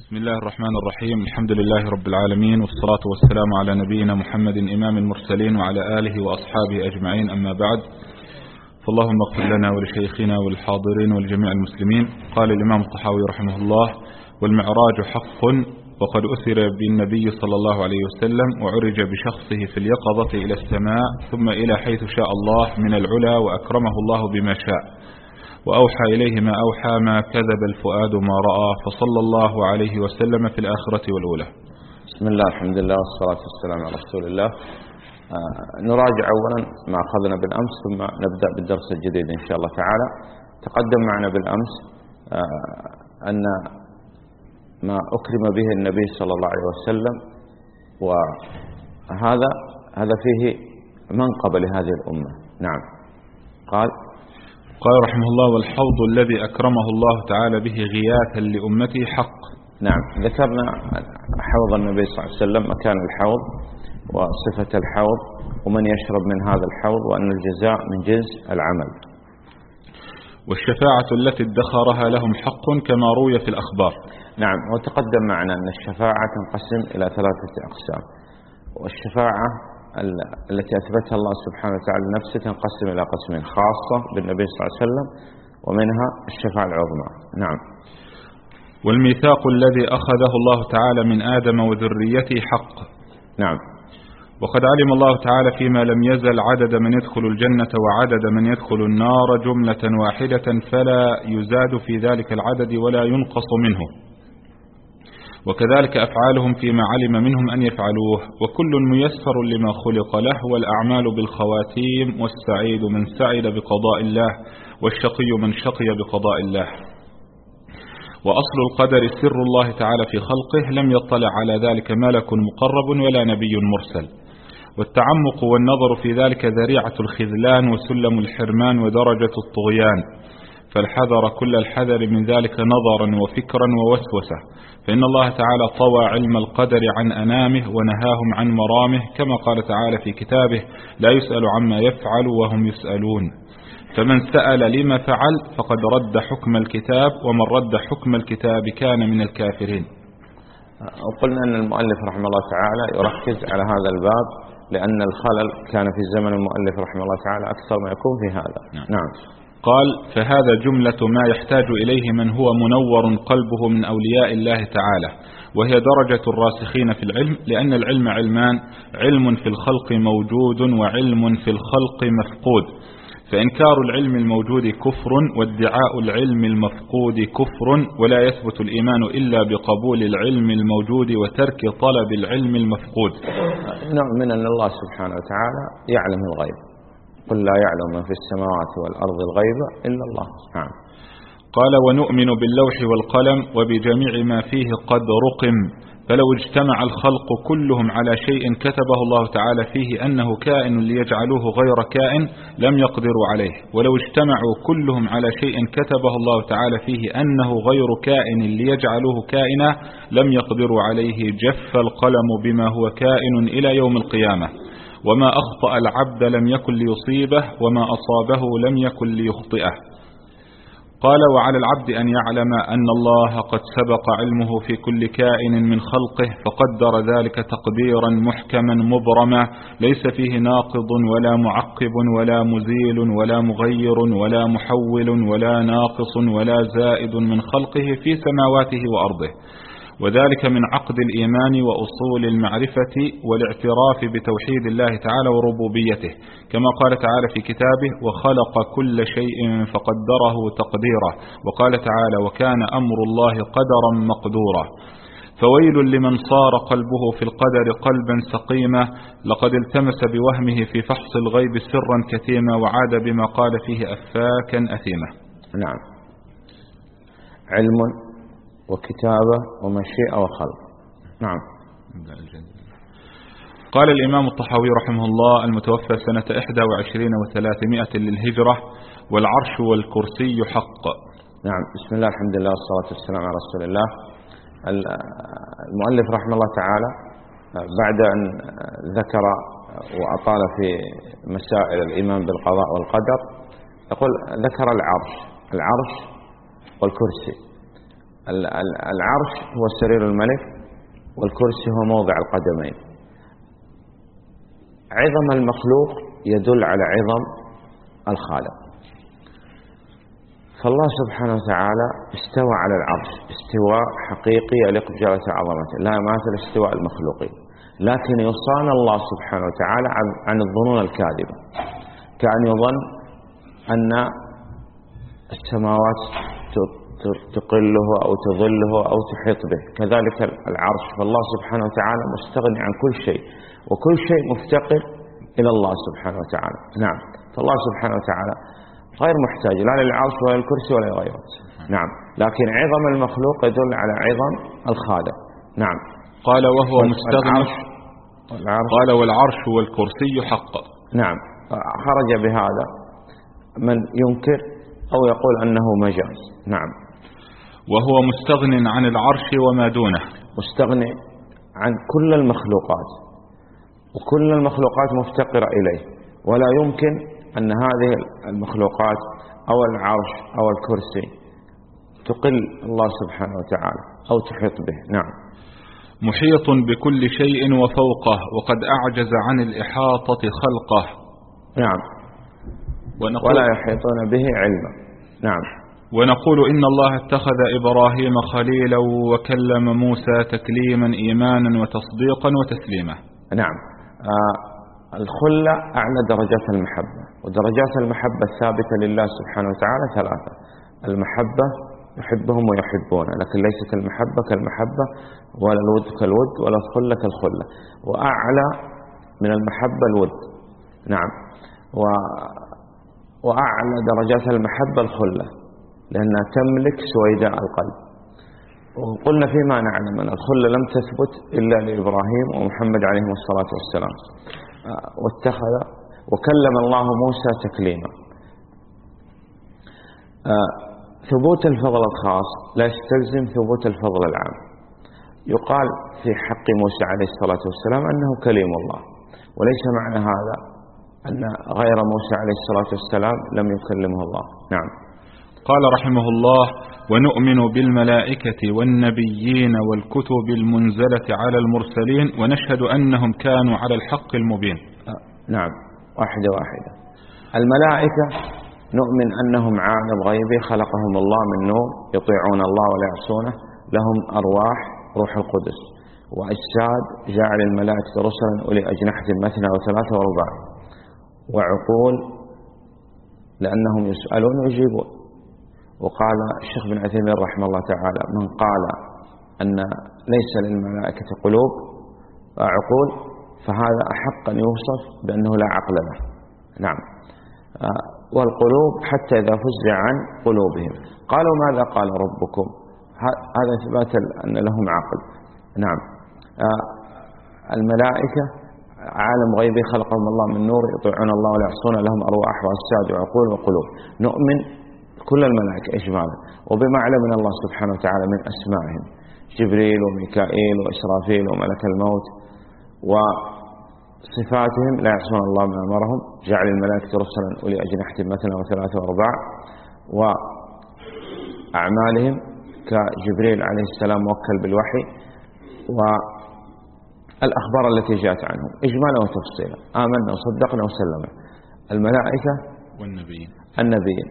بسم الله الرحمن الرحيم. الحمد لله رب العالمين، والصلاة والسلام على نبينا محمد إمام المرسلين وعلى آله وأصحابه أجمعين، أما بعد. فاللهم اغفر لنا ولشيخنا والحاضرين ولجميع المسلمين. قال الإمام الطحاوي رحمه الله: والمعراج حق، وقد أثر بالنبي صلى الله عليه وسلم وعرج بشخصه في اليقظة إلى السماء ثم إلى حيث شاء الله من العلا، وأكرمه الله بما شاء وأوحى إليه ما أوحى، ما كذب الفؤاد ما رأى، فصلى الله عليه وسلم في الآخرة والأولى. بسم الله، الحمد لله، والصلاة والسلام على رسول الله. نراجع أولا ما أخذنا بالأمس ثم نبدأ بالدرس الجديد إن شاء الله تعالى. تقدم معنا بالأمس أن ما أكرم به النبي صلى الله عليه وسلم، وهذا فيه منقبة لهذه الأمة. نعم. قال رحمه الله: والحوض الذي أكرمه الله تعالى به غياثا لأمته حق. نعم، ذكرنا حوض النبي صلى الله عليه وسلم، مكان الحوض وصفة الحوض ومن يشرب من هذا الحوض، وأن الجزاء من جنس العمل. والشفاعة التي ادخرها لهم حق كما روي في الأخبار. نعم، وتقدم معنا أن الشفاعة تنقسم إلى 3 أقسام، والشفاعة التي أثبتها الله سبحانه وتعالى لنفسه تنقسم إلى قسمين: خاصة بالنبي صلى الله عليه وسلم، ومنها الشفاعة العظمى. نعم. والميثاق الذي أخذه الله تعالى من آدم وذريته حق. نعم. وقد علم الله تعالى فيما لم يزل عدد من يدخل الجنة وعدد من يدخل النار جملة واحدة، فلا يزاد في ذلك العدد ولا ينقص منه، وكذلك أفعالهم فيما علم منهم أن يفعلوه، وكل ميسر لما خلق له، والأعمال بالخواتيم، والسعيد من سعد بقضاء الله، والشقي من شقي بقضاء الله. وأصل القدر سر الله تعالى في خلقه، لم يطلع على ذلك ملك مقرب ولا نبي مرسل، والتعمق والنظر في ذلك ذريعة الخذلان وسلم الحرمان ودرجة الطغيان، فالحذر كل الحذر من ذلك نظرا وفكرا ووسوسة، فإن الله تعالى طوى علم القدر عن أنامه ونهاهم عن مرامه، كما قال تعالى في كتابه: لا يسأل عما يفعل وهم يسألون. فمن سأل لما فعل فقد رد حكم الكتاب، ومن رد حكم الكتاب كان من الكافرين. وقلنا أن المؤلف رحمه الله تعالى يركز على هذا الباب، لأن الخلل كان في زمن المؤلف رحمه الله تعالى أكثر ما يكون في هذا. نعم. قال: فهذا جملة ما يحتاج إليه من هو منور قلبه من أولياء الله تعالى، وهي درجة الراسخين في العلم، لأن العلم علمان: علم في الخلق موجود، وعلم في الخلق مفقود، فإنكار العلم الموجود كفر، وادعاء العلم المفقود كفر، ولا يثبت الإيمان إلا بقبول العلم الموجود وترك طلب العلم المفقود. نؤمن أن الله سبحانه وتعالى يعلم الغيب، قل لا يعلم من في السماوات والأرض الغيب إلا الله. نعم. قال: ونؤمن باللوح والقلم وبجميع ما فيه قد رقم، فلو اجتمع الخلق كلهم على شيء كتبه الله تعالى فيه أنه كائن ليجعلوه غير كائن لم يقدروا عليه، ولو اجتمعوا كلهم على شيء كتبه الله تعالى فيه أنه غير كائن ليجعلوه كائنا لم يقدروا عليه، جف القلم بما هو كائن إلى يوم القيامة، وما أخطأ العبد لم يكن ليصيبه، وما أصابه لم يكن ليخطئه. قال: وعلى العبد أن يعلم أن الله قد سبق علمه في كل كائن من خلقه، فقدر ذلك تقديرا محكما مبرما، ليس فيه ناقض ولا معقب ولا مزيل ولا مغير ولا محول ولا ناقص ولا زائد من خلقه في سماواته وأرضه، وذلك من عقد الإيمان وأصول المعرفة والاعتراف بتوحيد الله تعالى وربوبيته، كما قال تعالى في كتابه: وخلق كل شيء فقدره تقديرا، وقال تعالى: وكان أمر الله قدرا مقدورا. فويل لمن صار قلبه في القدر قلبا سقيما، لقد التمس بوهمه في فحص الغيب سرا كتيما، وعاد بما قال فيه أفاكا أثيما. نعم. علم وكتابة ومشيئة وخلق. نعم. قال الإمام الطحاوي رحمه الله، المتوفى سنة 21 و300 للهجرة: والعرش والكرسي حق. نعم. بسم الله، الحمد لله، والصلاة والسلام على رسول الله. المؤلف رحمه الله تعالى بعد أن ذكر وأطال في مسائل الإيمان بالقضاء والقدر، يقول ذكر العرش والكرسي. العرش هو سرير الملك، والكرسي هو موضع القدمين. عظم المخلوق يدل على عظم الخالق. فالله سبحانه وتعالى استوى على العرش استواء حقيقي يليق بجلالة عظمته، لا يماثل استواء المخلوقين، لكن يصان الله سبحانه وتعالى عن الظنون الكاذبة، كأن يظن أن السماوات تقله أو تظله أو تحيط به، كذلك العرش. فالله سبحانه وتعالى مستغني عن كل شيء، وكل شيء مفتقر إلى الله سبحانه وتعالى. نعم، فالله سبحانه وتعالى غير محتاج لا للعرش ولا للكرسي ولا غيره. نعم، لكن عظم المخلوق يدل على عظم الخالق. نعم. قال وهو مستغني. قال والعرش والكرسي حق. نعم، خرج بهذا من ينكر أو يقول أنه مجاز. نعم. وهو مستغن عن العرش وما دونه، مستغني عن كل المخلوقات، وكل المخلوقات مفتقرة إليه، ولا يمكن أن هذه المخلوقات أو العرش أو الكرسي تقل الله سبحانه وتعالى أو تحيط به. نعم. محيط بكل شيء وفوقه، وقد أعجز عن الإحاطة خلقه. نعم. ولا يحيطون به علما. نعم. ونقول إن الله اتخذ إبراهيم خليلا وكلم موسى تكليما إيمانا وتصديقا وتسليما. نعم. الخلة أعلى درجات المحبة، ودرجات المحبة الثابتة لله سبحانه وتعالى ثلاثة: المحبة يحبهم ويحبونه، لكن ليست المحبة كالمحبة، ولا الود كالود، ولا الخلة كالخلة، وأعلى من المحبة الود. نعم. وأعلى درجات المحبة الخلة، لأنها تملك سويداء القلب. وقلنا فيما نعلم أن الخلة لم تثبت إلا لإبراهيم ومحمد عليهم الصلاة والسلام. وكلم الله موسى تكليما. ثبوت الفضل الخاص لا يستلزم ثبوت الفضل العام. يقال في حق موسى عليه الصلاة والسلام أنه كليم الله، وليس معنى هذا أن غير موسى عليه الصلاة والسلام لم يكلمه الله. نعم. قال رحمه الله: ونؤمن بالملائكة والنبيين والكتب المنزلة على المرسلين، ونشهد أنهم كانوا على الحق المبين. نعم، واحدة واحدة. الملائكة نؤمن أنهم عالم غيبي خلقهم الله من نور، يطيعون الله ولا يعصونه، لهم أرواح روح القدس، وأجساد جعل الملائكة رسلا أولي أجنحة مثنى وثلاثة ورباع، وعقول لأنهم يسألون ويجيبون. وقال الشيخ بن عثيمين رحمه الله تعالى: من قال أن ليس للملائكة قلوب وعقول فهذا أحق أن يوصف بأنه لا عقل له. نعم. والقلوب حتى إذا فزع عن قلوبهم قالوا ماذا قال ربكم، هذا إثبات أن لهم عقل. نعم. الملائكة عالم غيبي خلقهم الله من نور، يطيعون الله ولا يعصون، لهم أرواح وأجساد وعقول وقلوب. نؤمن كل الملائكة إجمالا، وبما علمنا الله سبحانه وتعالى من أسمائهم: جبريل وميكائيل وإسرافيل وملك الموت، وصفاتهم: لا يعصون الله ما أمرهم، جعل الملائكة رسلا أولي أجنحة مثنى وثلاثة ورباع، وأعمالهم كجبريل عليه السلام موكل بالوحي، والأخبار التي جاءت عنهم إجمالا وتفصيلا. آمنا وصدقنا وسلمنا. الملائكة والنبيين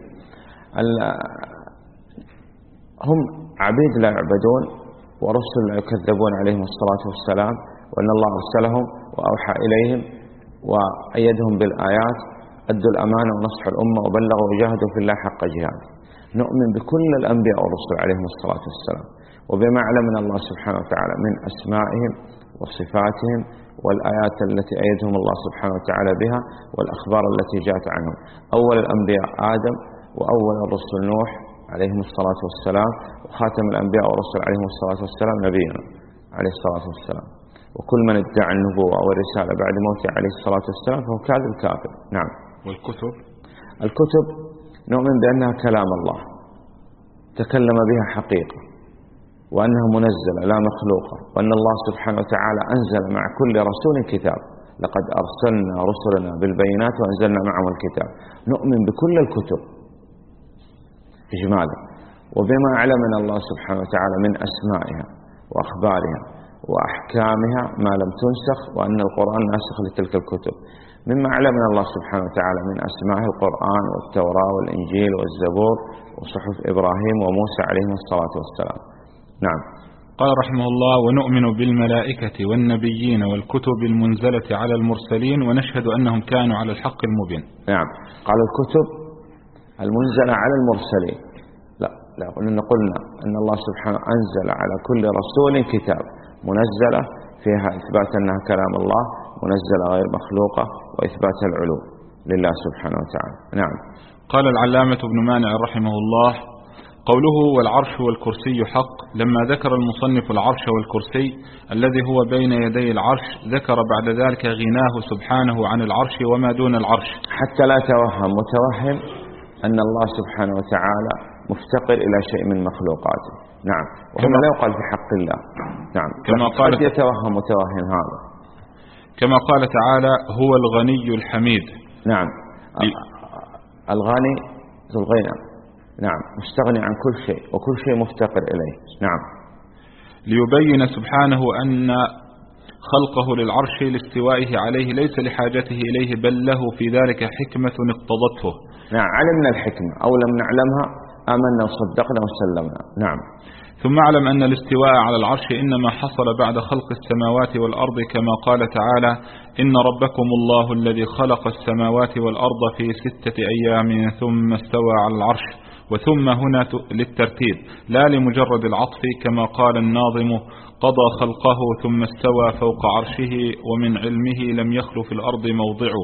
هم عبيد لا يعبدون، ورسل لا يكذبون عليهم الصلاة والسلام، وأن الله أرسلهم وأوحى إليهم وأيدهم بالآيات، أدوا الأمانة ونصحوا الأمة وبلغوا وجاهدوا في الله حق جهاده. نؤمن بكل الأنبياء والرسل عليهم الصلاة والسلام، وبما علمنا الله سبحانه وتعالى من أسمائهم وصفاتهم، والآيات التي أيدهم الله سبحانه وتعالى بها، والأخبار التي جاءت عنهم. أول الأنبياء آدم، وأول الرسل نوح عليهم الصلاة والسلام، وخاتم الأنبياء والرسل عليهم الصلاة والسلام نبينا عليه الصلاة والسلام. وكل من ادعى النبوة أو الرسالة بعد موته عليه الصلاة والسلام فهو كاذب كافر. نعم. الكتب نؤمن بأنها كلام الله تكلم بها حقيقة، وأنها منزلة لا مخلوقة، وأن الله سبحانه وتعالى أنزل مع كل رسول كتاب. لقد أرسلنا رسلنا بالبينات وأنزلنا معهم الكتاب. نؤمن بكل الكتب إجمالا. وبما علمنا الله سبحانه وتعالى من أسمائها وأخبارها وأحكامها ما لم تنسخ، وأن القرآن ناسخ لتلك الكتب. مما علمنا الله سبحانه وتعالى من أسمائه القرآن والتوراة والإنجيل والزبور وصحف إبراهيم وموسى عليهم الصلاة والسلام. نعم. قال رحمه الله: ونؤمن بالملائكة والنبيين والكتب المنزلة على المرسلين ونشهد أنهم كانوا على الحق المبين. نعم. قال الكتب المنزلة على المرسلين، لا قلنا أن الله سبحانه أنزل على كل رسول كتاب منزلة فيها إثبات أنها كلام الله، منزلة غير مخلوقة، وإثبات العلو لله سبحانه وتعالى. نعم. قال العلامة ابن مانع رحمه الله: قوله والعرش والكرسي حق، لما ذكر المصنف العرش والكرسي الذي هو بين يدي العرش ذكر بعد ذلك غناه سبحانه عن العرش وما دون العرش، حتى لا توهم متوهم أن الله سبحانه وتعالى مفتقر إلى شيء من مخلوقاته. نعم. وهذا لا يقال في حق الله. نعم. كما قال قد يتوهم متوهم هذا، كما قال تعالى: هو الغني الحميد. نعم. الغني ذو الغنى، نعم، مستغني عن كل شيء وكل شيء مفتقر إليه. نعم. ليبين سبحانه أن خلقه للعرش لاستوائه عليه ليس لحاجته إليه، بل له في ذلك حكمة اقتضته. نعم. علمنا الحكمة أو لم نعلمها، آمنا وصدقنا وسلمنا. نعم. ثم اعلم أن الاستواء على العرش إنما حصل بعد خلق السماوات والأرض، كما قال تعالى: إن ربكم الله الذي خلق السماوات والأرض في 6 أيام ثم استوى على العرش. وثم هنا للترتيب لا لمجرد العطف، كما قال الناظم: قضى خلقه ثم استوى فوق عرشه ومن علمه لم يخل في الأرض موضعه.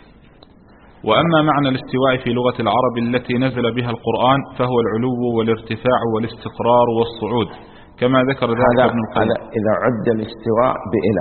وأما معنى الاستواء في لغة العرب التي نزل بها القرآن فهو العلو والارتفاع والاستقرار والصعود، كما ذكر ذلك ابن القيم. إذا عد الاستواء بإلى،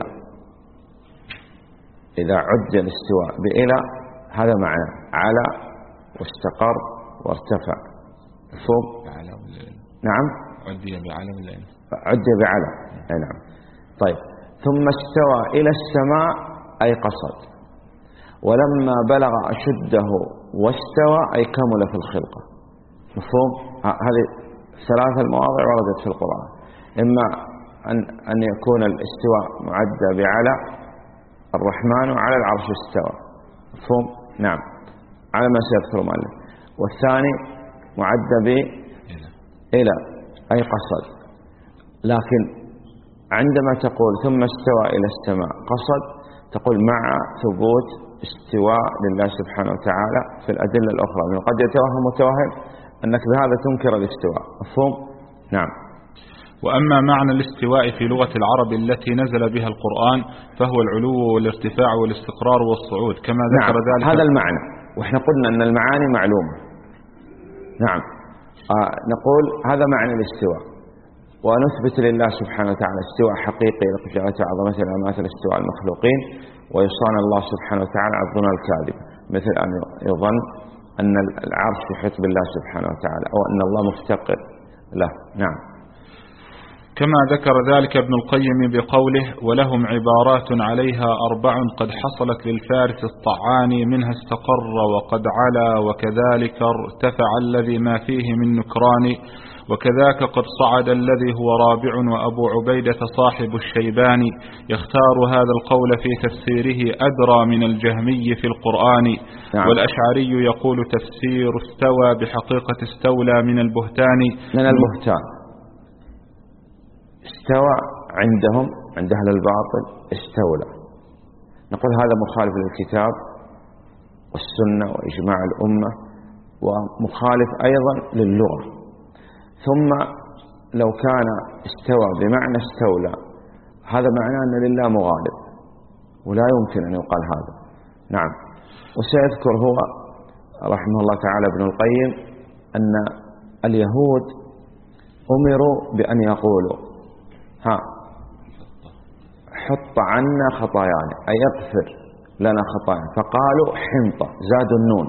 إذا عد الاستواء بإلى هذا معنى على واستقر وارتفع. فوق. نعم. عدي بعلى ولا إيه؟ عدي بعلى. نعم. طيب. ثم استوى إلى السماء أي قصد، ولما بلغ أشده واستوى أي كمل في الخلقة. مفهوم؟ هذه 3 المواضع وردت في القرآن، إما أن يكون الاستواء معدى بعلى الرحمن وعلى العرش استوى. مفهوم؟ نعم، على ما سيذكر المؤلف. والثاني معدى بإلى أي قصد. لكن عندما تقول ثم استوى إلى السماء قصد، تقول مع ثبوت استواء لله سبحانه وتعالى في الأدلة الأخرى، من قد يتوهم متوهم أنك بهذا تنكر الاستواء. مفهوم؟ نعم. وأما معنى الاستواء في لغة العرب التي نزل بها القرآن فهو العلو والارتفاع والاستقرار والصعود، كما ذكر ذلك. هذا المعنى، وإحنا قلنا أن المعاني معلومة. نعم. نقول هذا معنى الاستواء، ونثبت لله سبحانه وتعالى استواء حقيقي لقدرته وعظمته لا مثل استواء المخلوقين، ويصان الله سبحانه وتعالى عن الظن الكاذب، مثل أن يظن أن العرش يحيط بالله سبحانه وتعالى، أو أن الله مفتقر له. نعم. كما ذكر ذلك ابن القيم بقوله: ولهم عبارات عليها 4 قد حصلت للفارس الطعاني، منها استقر وقد علا وكذلك ارتفع الذي ما فيه من نكران، وكذاك قد صعد الذي هو رابع وأبو عبيدة صاحب الشيباني. يختار هذا القول في تفسيره أدرى من الجهمي في القرآن. نعم. والأشعري يقول تفسير استوى بحقيقة استولى من البهتان. من البهتان استوى عندهم عند أهل الباطل استولى. نقول هذا مخالف للكتاب والسنة وإجماع الأمة، ومخالف أيضا للغة. ثم لو كان استوى بمعنى استولى، هذا معناه أن لله مغالب، ولا يمكن أن يقال هذا. نعم. وسيذكر هو رحمه الله تعالى ابن القيم أن اليهود أمروا بأن يقولوا حط عنا خطايانا، أي اغفر لنا خطايانا، فقالوا حنطة، زادوا النون.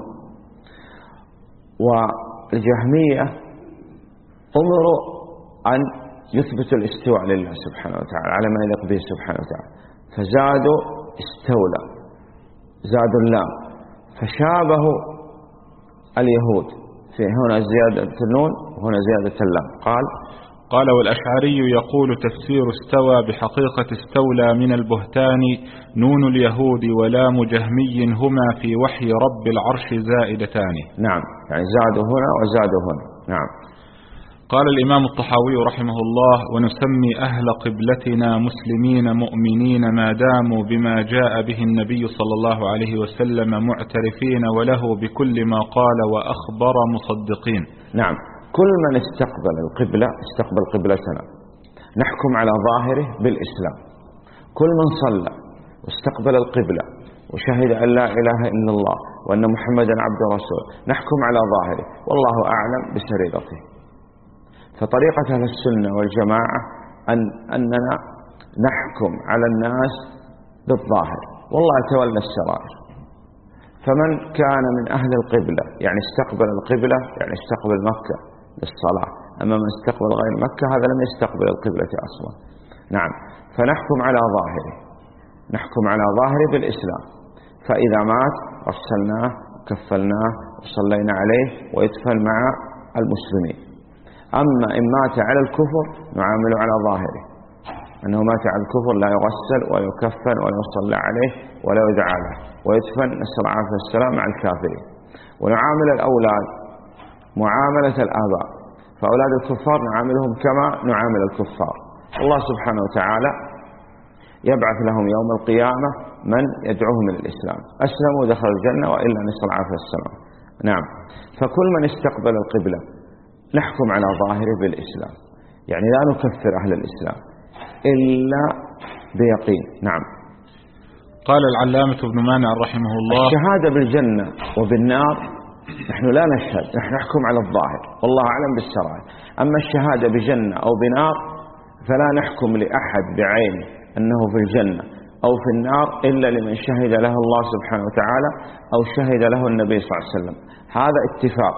والجهمية أمروا أن يثبتوا الاستواء لله سبحانه وتعالى على ما يليق به سبحانه وتعالى، فزادوا استولى، زادوا اللام، فشابهوا اليهود في هنا زيادة النون هنا زيادة اللام. قال والأشعري يقول تفسير استوى بحقيقة استولى من البهتان نون اليهود ولام جهمي هما في وحي رب العرش زائدتان. نعم، يعني زادوا هنا وزادوا هنا. نعم. قال الإمام الطحاوي رحمه الله ونسمي أهل قبلتنا مسلمين مؤمنين ما داموا بما جاء به النبي صلى الله عليه وسلم معترفين وله بكل ما قال وأخبر مصدقين. نعم، كل من استقبل القبلة استقبل قبلتنا نحكم على ظاهره بالإسلام. كل من صلى واستقبل القبلة وشهد أن لا إله إلا الله وأن محمدا عبد رسول نحكم على ظاهره، والله أعلم بسريرته. فطريقة أهل السنة والجماعة أننا نحكم على الناس بالظاهر، والله يتولى السرائر. فمن كان من أهل القبلة يعني استقبل القبلة يعني استقبل مكة للصلاة، أما من استقبل غير مكة هذا لم يستقبل القبلة أصلا. نعم، فنحكم على ظاهره، نحكم على ظاهره بالإسلام. فإذا مات غسلناه وكفلناه وصلينا عليه ويدفن مع المسلمين. أما إن مات على الكفر نعامل على ظاهره، أنه مات على الكفر لا يغسل ولا يكفن ولا يصلى عليه ولا يدعى له ويدفن نسأل الله العافية والسلام مع الكافرين. ونعامل الأولاد معاملة الآباء، فأولاد الكفار نعاملهم كما نعامل الكفار. الله سبحانه وتعالى يبعث لهم يوم القيامة من يدعوهم إلى الإسلام، أسلموا دخل الجنة وإلا نسأل الله العافية والسلام. نعم، فكل من استقبل القبلة نحكم على ظاهره بالإسلام، يعني لا نكفر أهل الإسلام إلا بيقين. نعم. قال العلامة ابن مانع رحمه الله الشهادة بالجنة وبالنار نحن لا نشهد، نحن نحكم على الظاهر والله أعلم بالسرائر. أما الشهادة بجنة أو بنار فلا نحكم لأحد بعينه أنه في الجنة أو في النار إلا لمن شهد له الله سبحانه وتعالى أو شهد له النبي صلى الله عليه وسلم. هذا اتفاق،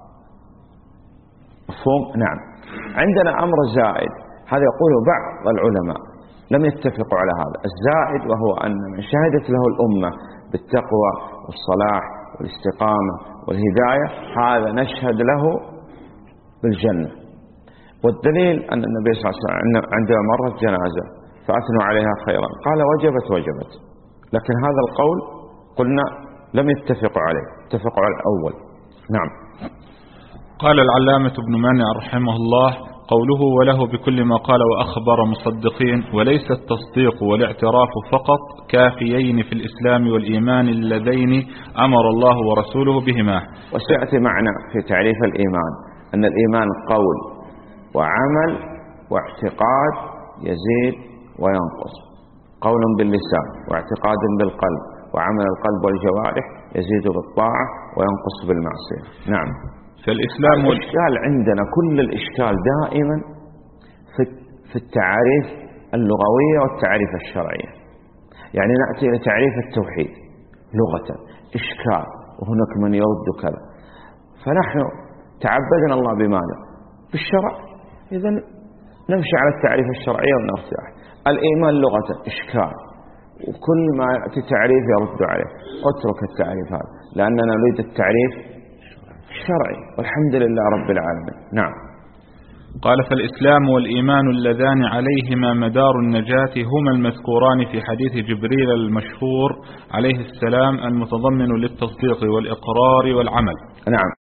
مفهوم؟ نعم. عندنا أمر زائد، هذا يقوله بعض العلماء لم يتفقوا على هذا الزائد، وهو أن من شهدت له الأمة بالتقوى والصلاح والاستقامة والهداية هذا نشهد له بالجنة. والدليل أن النبي صلى الله عليه وسلم عندما مرت جنازة فأثنوا عليها خيرا قال وجبت، لكن هذا القول قلنا لم يتفقوا عليه، اتفقوا على الأول. نعم. قال العلامة ابن مانع رحمه الله قوله وله بكل ما قال وأخبر مصدقين، وليس التصديق والاعتراف فقط كافيين في الإسلام والإيمان اللذين أمر الله ورسوله بهما. وسيأتي معنا في تعريف الإيمان أن الإيمان قول وعمل واعتقاد يزيد وينقص، قول باللسان واعتقاد بالقلب وعمل القلب والجوارح يزيد بالطاعة وينقص بالمعصية. نعم. فالإسلام الإشكال عندنا كل الإشكال دائما في التعاريف اللغوية والتعريف الشرعية. يعني نأتي إلى تعريف التوحيد لغة إشكال وهناك من يرد كذا، فنحن تعبدنا الله بماذا؟ بالشرع، إذن نمشي على التعريف الشرعية ونرتاح. الإيمان لغة إشكال، وكل ما يأتي تعريف يرد عليه، اترك التعريف هذا لأننا نريد التعريف الشرعي والحمد لله رب العالمين. نعم. قال فالإسلام والإيمان اللذان عليهما مدار النجاة هما المذكوران في حديث جبريل المشهور عليه السلام المتضمن للتصديق والإقرار والعمل. نعم.